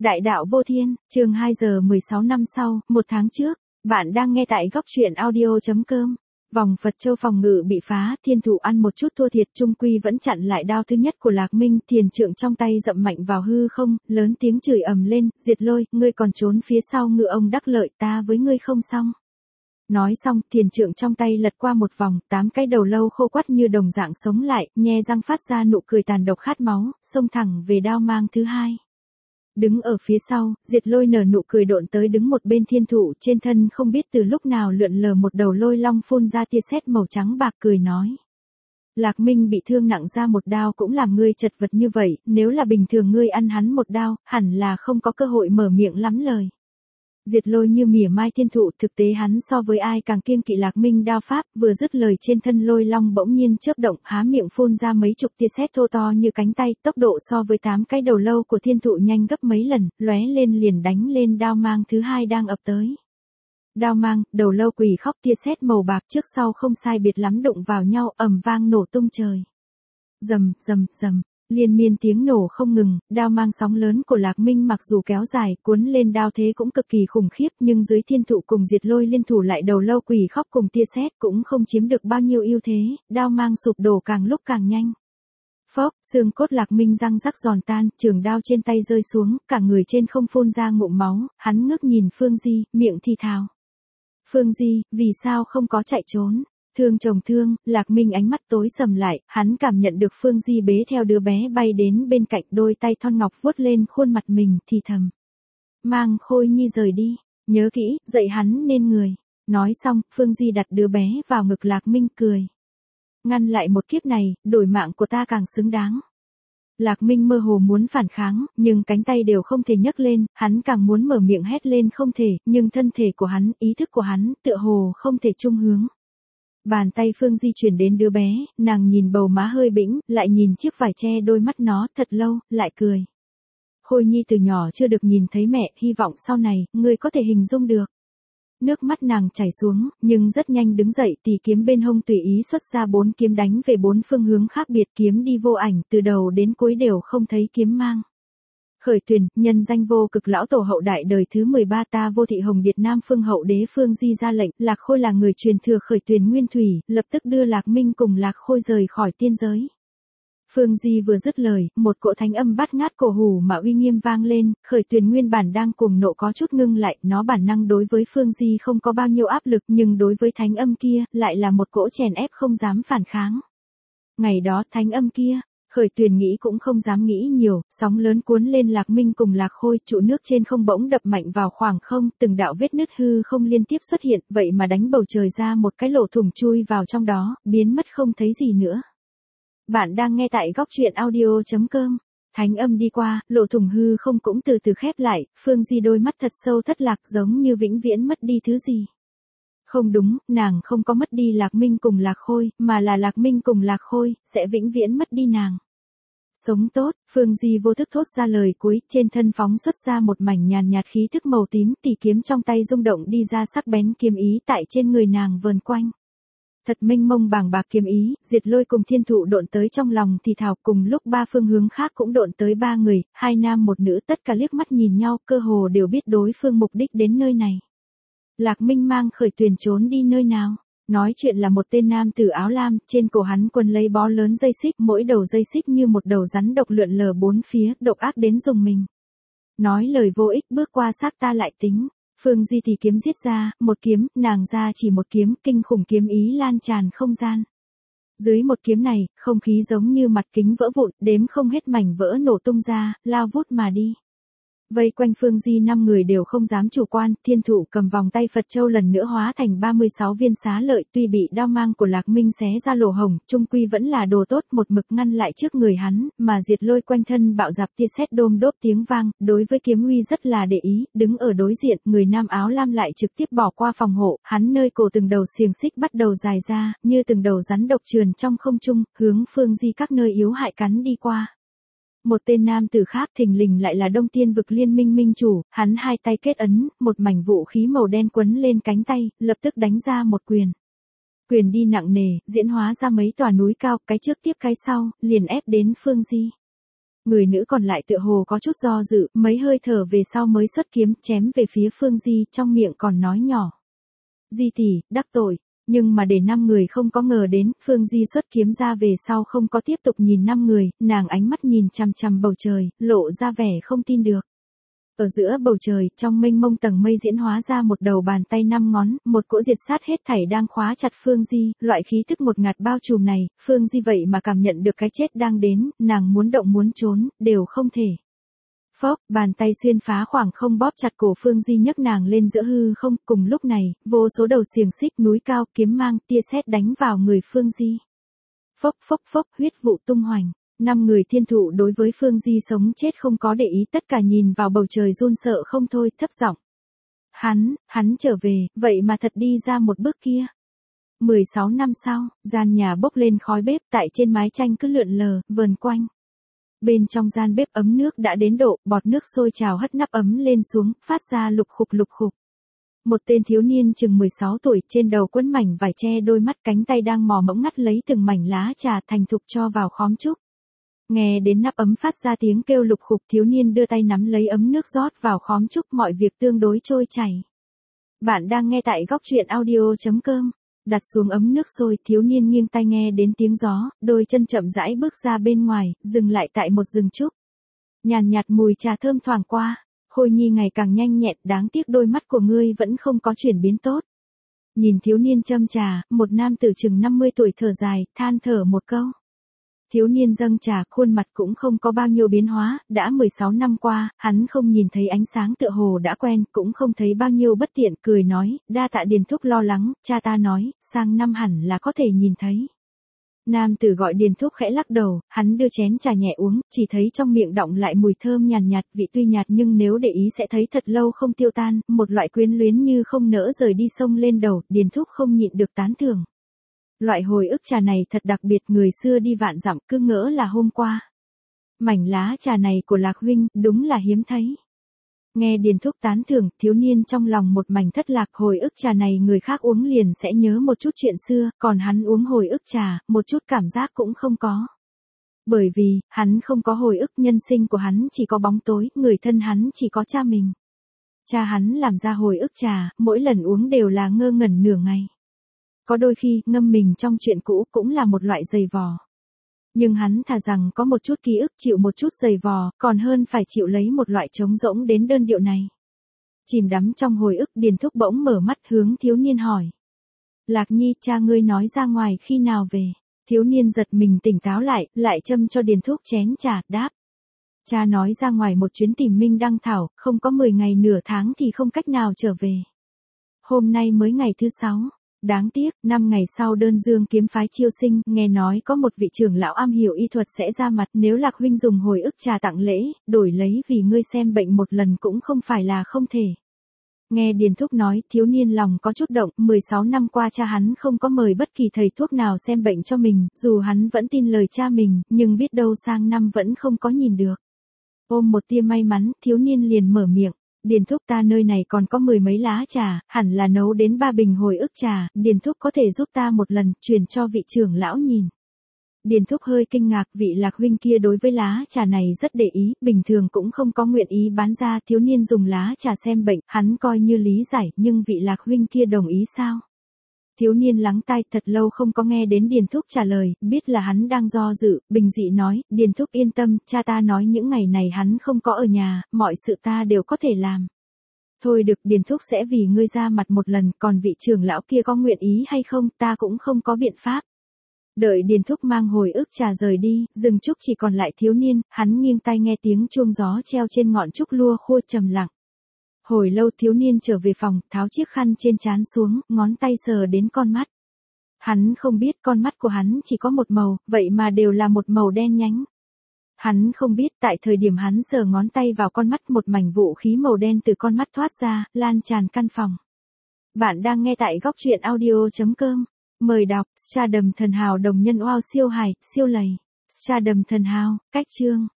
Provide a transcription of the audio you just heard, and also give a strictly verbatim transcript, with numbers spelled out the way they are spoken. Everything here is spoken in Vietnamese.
Đại đạo vô thiên, chương hai giờ mười sáu năm sau, một tháng trước, bạn đang nghe tại góc truyện audio.com. Vòng Phật Châu phòng ngự bị phá, thiên thủ ăn một chút thua thiệt, trung quy vẫn chặn lại đao thứ nhất của Lạc Minh, thiền trượng trong tay dậm mạnh vào hư không, lớn tiếng chửi ầm lên, Diệt Lôi, ngươi còn trốn phía sau ngựa ông đắc lợi, ta với ngươi không xong. Nói xong, thiền trượng trong tay lật qua một vòng, tám cái đầu lâu khô quắt như đồng dạng sống lại, nhe răng phát ra nụ cười tàn độc khát máu, xông thẳng về đao mang thứ hai. Đứng ở phía sau, Diệt Lôi nở nụ cười độn tới đứng một bên thiên thụ, trên thân không biết từ lúc nào lượn lờ một đầu lôi long phun ra tia sét màu trắng bạc, cười nói. Lạc Minh bị thương nặng ra một đao cũng làm ngươi chật vật như vậy, nếu là bình thường ngươi ăn hắn một đao, hẳn là không có cơ hội mở miệng lắm lời. Diệt Lôi như mỉa mai thiên thụ, thực tế hắn so với ai càng kiêng kỵ Lạc Minh đao pháp, vừa dứt lời trên thân lôi long bỗng nhiên chớp động, há miệng phun ra mấy chục tia sét thô to như cánh tay, tốc độ so với tám cái đầu lâu của thiên thụ nhanh gấp mấy lần, lóe lên liền đánh lên đao mang thứ hai đang ập tới. Đao mang, đầu lâu quỷ khóc, tia sét màu bạc trước sau không sai biệt lắm đụng vào nhau, ầm vang nổ tung trời. Rầm, rầm, rầm. Liên miên tiếng nổ không ngừng, đao mang sóng lớn của Lạc Minh mặc dù kéo dài, cuốn lên đao thế cũng cực kỳ khủng khiếp, nhưng dưới thiên thụ cùng Diệt Lôi liên thủ lại đầu lâu quỷ khóc cùng tia sét cũng không chiếm được bao nhiêu ưu thế, đao mang sụp đổ càng lúc càng nhanh. Phốc, xương cốt Lạc Minh răng rắc giòn tan, trường đao trên tay rơi xuống, cả người trên không phun ra ngụm máu, hắn ngước nhìn Phương Di, miệng thì thào. Phương Di, vì sao không có chạy trốn? Thương chồng thương, Lạc Minh ánh mắt tối sầm lại, hắn cảm nhận được Phương Di bế theo đứa bé bay đến bên cạnh, đôi tay thon ngọc vuốt lên khuôn mặt mình, thì thầm. Mang Khôi Nhi rời đi, nhớ kỹ, dạy hắn nên người. Nói xong, Phương Di đặt đứa bé vào ngực Lạc Minh, cười. Ngăn lại một kiếp này, đổi mạng của ta càng xứng đáng. Lạc Minh mơ hồ muốn phản kháng, nhưng cánh tay đều không thể nhấc lên, hắn càng muốn mở miệng hét lên không thể, nhưng thân thể của hắn, ý thức của hắn, tựa hồ không thể chung hướng. Bàn tay Phương Di chuyển đến đứa bé, nàng nhìn bầu má hơi bĩnh, lại nhìn chiếc vải che đôi mắt nó, thật lâu, lại cười. Khôi Nhi từ nhỏ chưa được nhìn thấy mẹ, hy vọng sau này, ngươi có thể hình dung được. Nước mắt nàng chảy xuống, nhưng rất nhanh đứng dậy, tỉ kiếm bên hông tùy ý xuất ra bốn kiếm đánh về bốn phương hướng khác biệt, kiếm đi vô ảnh, từ đầu đến cuối đều không thấy kiếm mang. Khởi Tuyền, nhân danh vô cực lão tổ hậu đại đời thứ mười ba, ta Vô Thị Hồng Điệt Nam Phương hậu đế Phương Di ra lệnh, Lạc Khôi là người truyền thừa Khởi Tuyền nguyên thủy, lập tức đưa Lạc Minh cùng Lạc Khôi rời khỏi tiên giới. Phương Di vừa dứt lời, một cỗ thánh âm bát ngát cổ hủ mà uy nghiêm vang lên, Khởi Tuyền nguyên bản đang cuồng nộ có chút ngưng lại, nó bản năng đối với Phương Di không có bao nhiêu áp lực, nhưng đối với thánh âm kia, lại là một cỗ chèn ép không dám phản kháng. Ngày đó, thánh âm kia, Khởi Tuyền nghĩ cũng không dám nghĩ nhiều, sóng lớn cuốn lên Lạc Minh cùng Lạc Khôi, trụ nước trên không bỗng đập mạnh vào khoảng không, từng đạo vết nứt hư không liên tiếp xuất hiện, vậy mà đánh bầu trời ra một cái lỗ thủng chui vào trong đó, biến mất không thấy gì nữa. Bạn đang nghe tại góc truyện audio.com. Thánh âm đi qua, lỗ thủng hư không cũng từ từ khép lại, Phương Di đôi mắt thật sâu thất lạc giống như vĩnh viễn mất đi thứ gì. Không đúng, nàng không có mất đi Lạc Minh cùng Lạc Khôi, mà là Lạc Minh cùng Lạc Khôi, sẽ vĩnh viễn mất đi nàng. Sống tốt, Phương Di vô thức thốt ra lời cuối, trên thân phóng xuất ra một mảnh nhàn nhạt khí thức màu tím, tỉ kiếm trong tay rung động đi ra sắc bén kiếm ý tại trên người nàng vờn quanh. Thật mênh mông bàng bạc kiếm ý, Diệt Lôi cùng thiên thụ độn tới trong lòng thì thào, cùng lúc ba phương hướng khác cũng độn tới ba người, hai nam một nữ, tất cả liếc mắt nhìn nhau, cơ hồ đều biết đối phương mục đích đến nơi này. Lạc Minh mang Khởi Tuyền trốn đi nơi nào? Nói chuyện là một tên nam tử áo lam, trên cổ hắn quấn lấy bó lớn dây xích, mỗi đầu dây xích như một đầu rắn độc lượn lờ bốn phía, độc ác đến dùng mình. Nói lời vô ích, bước qua xác ta lại tính. Phương Di thì kiếm giết ra, một kiếm, nàng ra chỉ một kiếm, kinh khủng kiếm ý lan tràn không gian. Dưới một kiếm này, không khí giống như mặt kính vỡ vụn, đếm không hết mảnh vỡ nổ tung ra, lao vút mà đi. Vây quanh Phương Di năm người đều không dám chủ quan, thiên thụ cầm vòng tay Phật Châu lần nữa hóa thành ba mươi sáu viên xá lợi, tuy bị đao mang của Lạc Minh xé ra lỗ hổng, trung quy vẫn là đồ tốt, một mực ngăn lại trước người hắn, mà Diệt Lôi quanh thân bạo dạp tia sét đôm đốp tiếng vang, đối với kiếm uy rất là để ý, đứng ở đối diện, người nam áo lam lại trực tiếp bỏ qua phòng hộ, hắn nơi cổ từng đầu xiềng xích bắt đầu dài ra, như từng đầu rắn độc trườn trong không trung, hướng Phương Di các nơi yếu hại cắn đi qua. Một tên nam tử khác thình lình lại là Đông Tiên vực liên minh minh chủ, hắn hai tay kết ấn, một mảnh vũ khí màu đen quấn lên cánh tay, lập tức đánh ra một quyền. Quyền đi nặng nề, diễn hóa ra mấy tòa núi cao, cái trước tiếp cái sau, liền ép đến Phương Di. Người nữ còn lại tựa hồ có chút do dự, mấy hơi thở về sau mới xuất kiếm chém về phía Phương Di, trong miệng còn nói nhỏ. Di tỷ, đắc tội. Nhưng mà để năm người không có ngờ đến, Phương Di xuất kiếm ra về sau không có tiếp tục nhìn năm người, nàng ánh mắt nhìn chằm chằm bầu trời, lộ ra vẻ không tin được. Ở giữa bầu trời, trong mênh mông tầng mây diễn hóa ra một đầu bàn tay năm ngón, một cỗ diệt sát hết thảy đang khóa chặt Phương Di, loại khí tức một ngạt bao trùm này, Phương Di vậy mà cảm nhận được cái chết đang đến, nàng muốn động muốn trốn, đều không thể. Phốc, bàn tay xuyên phá khoảng không bóp chặt cổ Phương Di nhấc nàng lên giữa hư không, cùng lúc này, vô số đầu xiềng xích núi cao kiếm mang tia sét đánh vào người Phương Di. Phốc phốc phốc, huyết vụ tung hoành. Năm người thiên thụ đối với Phương Di sống chết không có để ý, tất cả nhìn vào bầu trời run sợ không thôi, thấp giọng. Hắn, hắn trở về, vậy mà thật đi ra một bước kia. mười sáu năm sau, gian nhà bốc lên khói bếp, tại trên mái tranh cứ lượn lờ, vờn quanh. Bên trong gian bếp ấm nước đã đến độ, bọt nước sôi trào hất nắp ấm lên xuống, phát ra lục khục lục khục. Một tên thiếu niên chừng mười sáu tuổi, trên đầu quấn mảnh vải che đôi mắt, cánh tay đang mò mẫm ngắt lấy từng mảnh lá trà thành thục cho vào khóm trúc. Nghe đến nắp ấm phát ra tiếng kêu lục khục, thiếu niên đưa tay nắm lấy ấm nước rót vào khóm trúc, mọi việc tương đối trôi chảy. Bạn đang nghe tại góc truyện audio chấm com. Đặt xuống ấm nước sôi, thiếu niên nghiêng tai nghe đến tiếng gió, đôi chân chậm rãi bước ra bên ngoài, dừng lại tại một rừng trúc. Nhàn nhạt mùi trà thơm thoảng qua, Khôi Nhi ngày càng nhanh nhẹn, đáng tiếc đôi mắt của ngươi vẫn không có chuyển biến tốt. Nhìn thiếu niên châm trà, một nam tử chừng năm mươi tuổi thở dài, than thở một câu. Thiếu niên dâng trà, khuôn mặt cũng không có bao nhiêu biến hóa, đã mười sáu năm qua, hắn không nhìn thấy ánh sáng tựa hồ đã quen, cũng không thấy bao nhiêu bất tiện, cười nói, đa tạ Điền Thúc lo lắng, cha ta nói, sang năm hẳn là có thể nhìn thấy. Nam tử gọi Điền Thúc khẽ lắc đầu, hắn đưa chén trà nhẹ uống, chỉ thấy trong miệng đọng lại mùi thơm nhàn nhạt, vị tuy nhạt nhưng nếu để ý sẽ thấy thật lâu không tiêu tan, một loại quyến luyến như không nỡ rời đi xông lên đầu, Điền Thúc không nhịn được tán thưởng. Loại hồi ức trà này thật đặc biệt, người xưa đi vạn dặm cứ ngỡ là hôm qua. Mảnh lá trà này của Lạc huynh, đúng là hiếm thấy. Nghe Điền Thúc tán thưởng, thiếu niên trong lòng một mảnh thất lạc, hồi ức trà này người khác uống liền sẽ nhớ một chút chuyện xưa, còn hắn uống hồi ức trà, một chút cảm giác cũng không có. Bởi vì, hắn không có hồi ức, nhân sinh của hắn chỉ có bóng tối, người thân hắn chỉ có cha mình. Cha hắn làm ra hồi ức trà, mỗi lần uống đều là ngơ ngẩn nửa ngày. Có đôi khi, ngâm mình trong chuyện cũ cũng là một loại giày vò. Nhưng hắn thà rằng có một chút ký ức chịu một chút giày vò, còn hơn phải chịu lấy một loại trống rỗng đến đơn điệu này. Chìm đắm trong hồi ức, Điền Thúc bỗng mở mắt hướng thiếu niên hỏi. Lạc Nhi, cha ngươi nói ra ngoài khi nào về? Thiếu niên giật mình tỉnh táo lại, lại châm cho Điền Thúc chén trà, đáp. Cha nói ra ngoài một chuyến tìm Minh Đăng Thảo, không có mười ngày nửa tháng thì không cách nào trở về. Hôm nay mới ngày thứ sáu. Đáng tiếc, năm ngày sau đơn dương kiếm phái chiêu sinh, nghe nói có một vị trưởng lão am hiểu y thuật sẽ ra mặt, nếu Lạc huynh dùng hồi ức trà tặng lễ, đổi lấy vì ngươi xem bệnh một lần cũng không phải là không thể. Nghe Điền Thúc nói, thiếu niên lòng có chút động, mười sáu năm qua cha hắn không có mời bất kỳ thầy thuốc nào xem bệnh cho mình, dù hắn vẫn tin lời cha mình, nhưng biết đâu sang năm vẫn không có nhìn được. Ôm một tia may mắn, thiếu niên liền mở miệng. Điền Thúc, ta nơi này còn có mười mấy lá trà, hẳn là nấu đến ba bình hồi ức trà, Điền Thúc có thể giúp ta một lần, truyền cho vị trưởng lão nhìn. Điền Thúc hơi kinh ngạc, vị Lạc huynh kia đối với lá trà này rất để ý, bình thường cũng không có nguyện ý bán ra, thiếu niên dùng lá trà xem bệnh, hắn coi như lý giải, nhưng vị Lạc huynh kia đồng ý sao? Thiếu niên lắng tai, thật lâu không có nghe đến Điền Thúc trả lời, biết là hắn đang do dự, bình dị nói, Điền Thúc yên tâm, cha ta nói những ngày này hắn không có ở nhà, mọi sự ta đều có thể làm. Thôi được, Điền Thúc sẽ vì ngươi ra mặt một lần, còn vị trưởng lão kia có nguyện ý hay không, ta cũng không có biện pháp. Đợi Điền Thúc mang hồi ức trà rời đi, rừng trúc chỉ còn lại thiếu niên, hắn nghiêng tai nghe tiếng chuông gió treo trên ngọn trúc lua khua trầm lặng. Hồi lâu thiếu niên trở về phòng, tháo chiếc khăn trên trán xuống, ngón tay sờ đến con mắt. Hắn không biết con mắt của hắn chỉ có một màu, vậy mà đều là một màu đen nhánh. Hắn không biết tại thời điểm hắn sờ ngón tay vào con mắt, một mảnh vũ khí màu đen từ con mắt thoát ra, lan tràn căn phòng. Bạn đang nghe tại góc truyện audio chấm com. Mời đọc, Stardom thần hào đồng nhân oao siêu hài, siêu lầy. Stardom thần hào, cách chương.